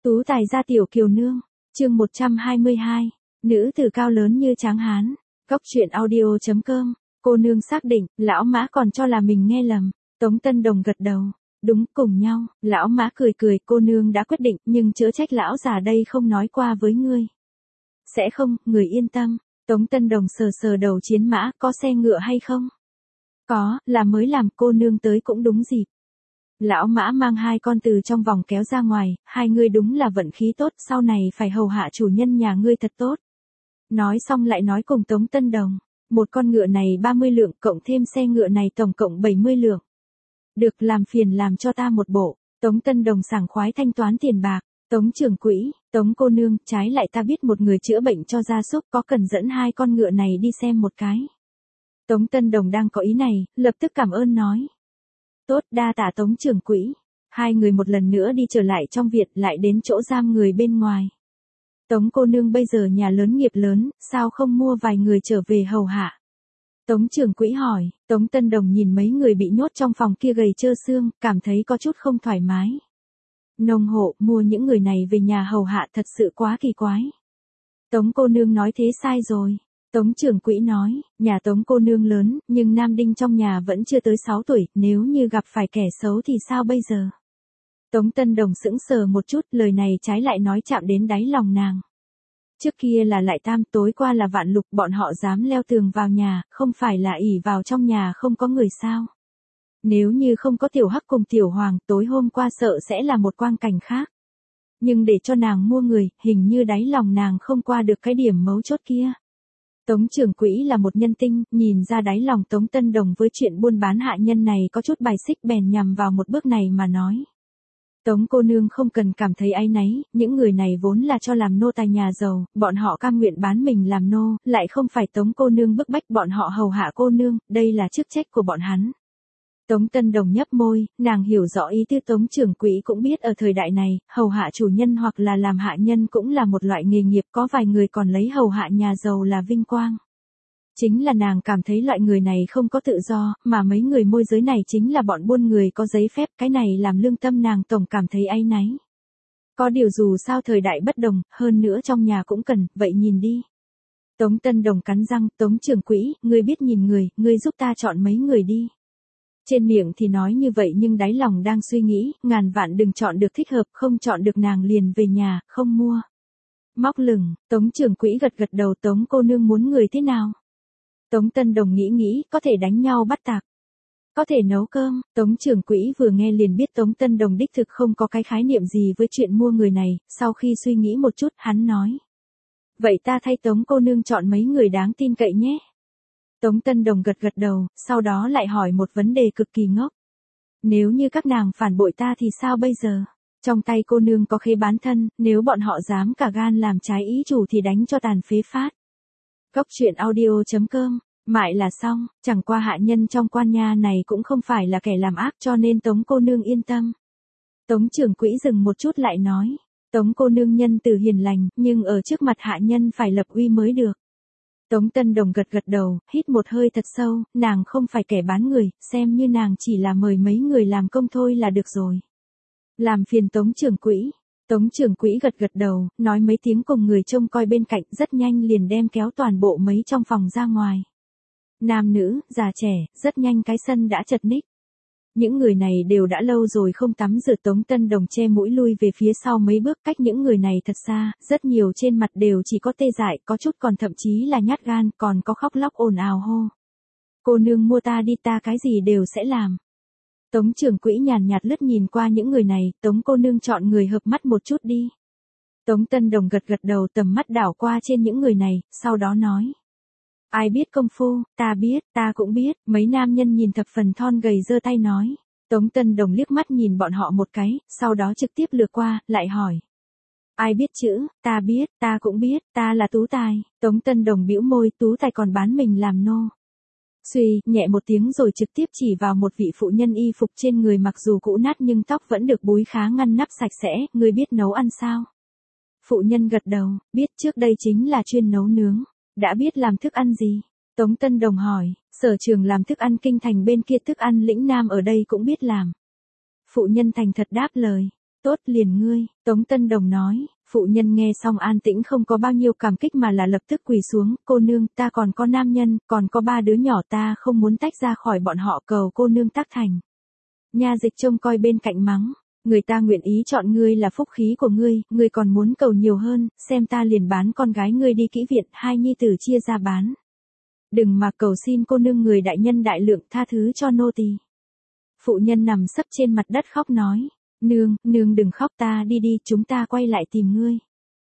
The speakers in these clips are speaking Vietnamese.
Tú tài gia tiểu kiều nương, chương 122, nữ tử cao lớn như tráng hán, góc truyện audio.com, cô nương xác định, lão Mã còn cho là mình nghe lầm, Tống Tân Đồng gật đầu, đúng cùng nhau, lão Mã cười cười, cô nương đã quyết định nhưng chớ trách lão già đây không nói qua với ngươi. Sẽ không, người yên tâm, Tống Tân Đồng sờ sờ đầu chiến mã, có xe ngựa hay không? Có, là mới làm, cô nương tới cũng đúng dịp. Lão Mã mang hai con từ trong vòng kéo ra ngoài, hai ngươi đúng là vận khí tốt, sau này phải hầu hạ chủ nhân nhà ngươi thật tốt. Nói xong lại nói cùng Tống Tân Đồng, một con ngựa này 30 lượng cộng thêm xe ngựa này tổng cộng 70 lượng. Được, làm phiền làm cho ta một bộ. Tống Tân Đồng sảng khoái thanh toán tiền bạc. Tống trưởng quỹ, Tống cô nương, trái lại ta biết một người chữa bệnh cho gia súc, có cần dẫn hai con ngựa này đi xem một cái. Tống Tân Đồng đang có ý này, lập tức cảm ơn nói. Tốt, đa tạ Tống trưởng quỹ. Hai người một lần nữa đi trở lại trong viện, lại đến chỗ giam người bên ngoài. Tống cô nương bây giờ nhà lớn nghiệp lớn, sao không mua vài người trở về hầu hạ? Tống trưởng quỹ hỏi. Tống Tân Đồng nhìn mấy người bị nhốt trong phòng kia gầy trơ xương, cảm thấy có chút không thoải mái. Nông hộ, mua những người này về nhà hầu hạ thật sự quá kỳ quái. Tống cô nương nói thế sai rồi. Tống trưởng quỹ nói, nhà Tống cô nương lớn, nhưng nam đinh trong nhà vẫn chưa tới 6 tuổi, nếu như gặp phải kẻ xấu thì sao bây giờ? Tống Tân Đồng sững sờ một chút, lời này trái lại nói chạm đến đáy lòng nàng. Trước kia là lại tam, tối qua là vạn lục, bọn họ dám leo tường vào nhà, không phải là ỷ vào trong nhà không có người sao? Nếu như không có tiểu hắc cùng tiểu hoàng, tối hôm qua sợ sẽ là một quang cảnh khác. Nhưng để cho nàng mua người, hình như đáy lòng nàng không qua được cái điểm mấu chốt kia. Tống trưởng quỹ là một nhân tinh, nhìn ra đáy lòng Tống Tân Đồng với chuyện buôn bán hạ nhân này có chút bài xích, bèn nhằm vào một bước này mà nói. Tống cô nương không cần cảm thấy áy náy, những người này vốn là cho làm nô tài nhà giàu, bọn họ cam nguyện bán mình làm nô, lại không phải Tống cô nương bức bách bọn họ hầu hạ cô nương, đây là chức trách của bọn hắn. Tống Tân Đồng nhấp môi, nàng hiểu rõ ý tư Tống trưởng quỹ cũng biết ở thời đại này, hầu hạ chủ nhân hoặc là làm hạ nhân cũng là một loại nghề nghiệp, có vài người còn lấy hầu hạ nhà giàu là vinh quang. Chính là nàng cảm thấy loại người này không có tự do, mà mấy người môi giới này chính là bọn buôn người có giấy phép, cái này làm lương tâm nàng tổng cảm thấy áy náy. Có điều dù sao thời đại bất đồng, hơn nữa trong nhà cũng cần, vậy nhìn đi. Tống Tân Đồng cắn răng, Tống trưởng quỹ, ngươi biết nhìn người, ngươi giúp ta chọn mấy người đi. Trên miệng thì nói như vậy nhưng đáy lòng đang suy nghĩ, ngàn vạn đừng chọn được thích hợp, không chọn được nàng liền về nhà, không mua. Móc lửng, Tống trưởng quỹ gật gật đầu, Tống cô nương muốn người thế nào? Tống Tân Đồng nghĩ, có thể đánh nhau bắt tạc. Có thể nấu cơm, Tống trưởng quỹ vừa nghe liền biết Tống Tân Đồng đích thực không có cái khái niệm gì với chuyện mua người này, sau khi suy nghĩ một chút, hắn nói. Vậy ta thay Tống cô nương chọn mấy người đáng tin cậy nhé. Tống Tân Đồng gật gật đầu, sau đó lại hỏi một vấn đề cực kỳ ngốc. Nếu như các nàng phản bội ta thì sao bây giờ? Trong tay cô nương có khế bán thân, nếu bọn họ dám cả gan làm trái ý chủ thì đánh cho tàn phế phát. Góc truyện audio.com, mại là xong, chẳng qua hạ nhân trong quan nha này cũng không phải là kẻ làm ác cho nên Tống cô nương yên tâm. Tống trưởng quỹ dừng một chút lại nói, Tống cô nương nhân từ hiền lành, nhưng ở trước mặt hạ nhân phải lập uy mới được. Tống Tân Đồng gật gật đầu, hít một hơi thật sâu, nàng không phải kẻ bán người, xem như nàng chỉ là mời mấy người làm công thôi là được rồi. Làm phiền Tống trưởng quỹ. Tống trưởng quỹ gật gật đầu, nói mấy tiếng cùng người trông coi bên cạnh, rất nhanh liền đem kéo toàn bộ mấy trong phòng ra ngoài. Nam nữ, già trẻ, rất nhanh cái sân đã chật ních. Những người này đều đã lâu rồi không tắm rửa, Tống Tân Đồng che mũi lui về phía sau mấy bước, cách những người này thật xa, rất nhiều trên mặt đều chỉ có tê dại, có chút còn thậm chí là nhát gan, còn có khóc lóc ồn ào hô. Cô nương mua ta đi, ta cái gì đều sẽ làm. Tống trưởng quỹ nhàn nhạt lướt nhìn qua những người này, Tống cô nương chọn người hợp mắt một chút đi. Tống Tân Đồng gật gật đầu, tầm mắt đảo qua trên những người này, sau đó nói. Ai biết công phu, ta biết, ta cũng biết, mấy nam nhân nhìn thập phần thon gầy giơ tay nói. Tống Tân Đồng liếc mắt nhìn bọn họ một cái, sau đó trực tiếp lừa qua, lại hỏi. Ai biết chữ, ta biết, ta cũng biết, ta là Tú Tài. Tống Tân Đồng bĩu môi, Tú Tài còn bán mình làm nô. Suy, nhẹ một tiếng rồi trực tiếp chỉ vào một vị phụ nhân y phục trên người mặc dù cũ nát nhưng tóc vẫn được búi khá ngăn nắp sạch sẽ, ngươi biết nấu ăn sao? Phụ nhân gật đầu, biết, trước đây chính là chuyên nấu nướng. Đã biết làm thức ăn gì? Tống Tân Đồng hỏi, sở trường làm thức ăn kinh thành bên kia thức ăn lĩnh nam ở đây cũng biết làm. Phụ nhân thành thật đáp lời. Tốt liền ngươi, Tống Tân Đồng nói. Phụ nhân nghe xong an tĩnh không có bao nhiêu cảm kích mà là lập tức quỳ xuống, cô nương, ta còn có nam nhân, còn có 3 đứa nhỏ, ta không muốn tách ra khỏi bọn họ, cầu cô nương tác thành. Nha dịch trông coi bên cạnh mắng, người ta nguyện ý chọn ngươi là phúc khí của ngươi còn muốn cầu nhiều hơn, xem ta liền bán con gái ngươi đi kỹ viện, 2 nhi tử chia ra bán. Đừng mà cầu xin cô nương, người đại nhân đại lượng, tha thứ cho nô tỳ. Phụ nhân nằm sấp trên mặt đất khóc nói, nương đừng khóc, ta đi, chúng ta quay lại tìm ngươi.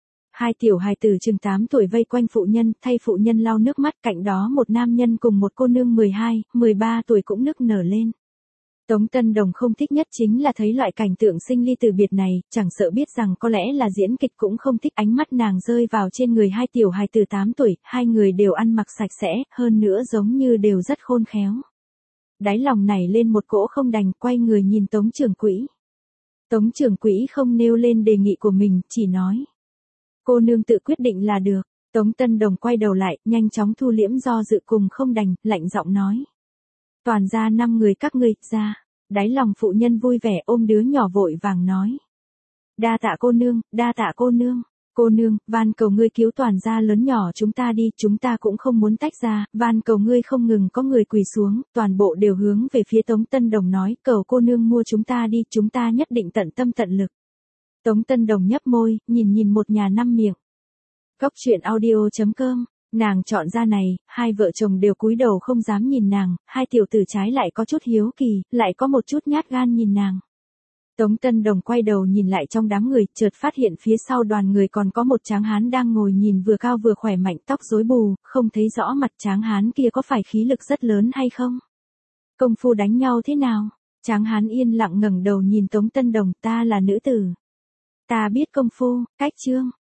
2 tiểu hài tử chừng 8 tuổi vây quanh phụ nhân, thay phụ nhân lau nước mắt, cạnh đó một nam nhân cùng một cô nương 12, 13 tuổi cũng nức nở lên. Tống Tân Đồng không thích nhất chính là thấy loại cảnh tượng sinh ly từ biệt này, chẳng sợ biết rằng có lẽ là diễn kịch cũng không thích. Ánh mắt nàng rơi vào trên người 2 tiểu hài tử 8 tuổi, 2 người đều ăn mặc sạch sẽ, hơn nữa giống như đều rất khôn khéo. Đáy lòng nảy lên một cỗ không đành, quay người nhìn Tống trưởng quỹ. Tống trưởng quỹ không nêu lên đề nghị của mình, chỉ nói. Cô nương tự quyết định là được. Tống Tân Đồng quay đầu lại, nhanh chóng thu liễm do dự cùng không đành, lạnh giọng nói. Toàn ra 5 người các ngươi, ra. Đáy lòng phụ nhân vui vẻ ôm đứa nhỏ vội vàng nói. Đa tạ cô nương, đa tạ cô nương. Cô nương, van cầu ngươi cứu toàn gia lớn nhỏ chúng ta đi, chúng ta cũng không muốn tách ra, van cầu ngươi. Không ngừng có người quỳ xuống, toàn bộ đều hướng về phía Tống Tân Đồng nói, cầu cô nương mua chúng ta đi, chúng ta nhất định tận tâm tận lực. Tống Tân Đồng nhấp môi, nhìn một nhà 5 miệng. Góc truyện audio.com, nàng chọn ra này, 2 vợ chồng đều cúi đầu không dám nhìn nàng, 2 tiểu tử trái lại có chút hiếu kỳ, lại có một chút nhát gan nhìn nàng. Tống Tân Đồng quay đầu nhìn lại trong đám người, chợt phát hiện phía sau đoàn người còn có một tráng hán đang ngồi nhìn vừa cao vừa khỏe mạnh, tóc rối bù, không thấy rõ mặt tráng hán kia có phải khí lực rất lớn hay không. Công phu đánh nhau thế nào? Tráng hán yên lặng ngẩng đầu nhìn Tống Tân Đồng, ta là nữ tử. Ta biết công phu, cách chương.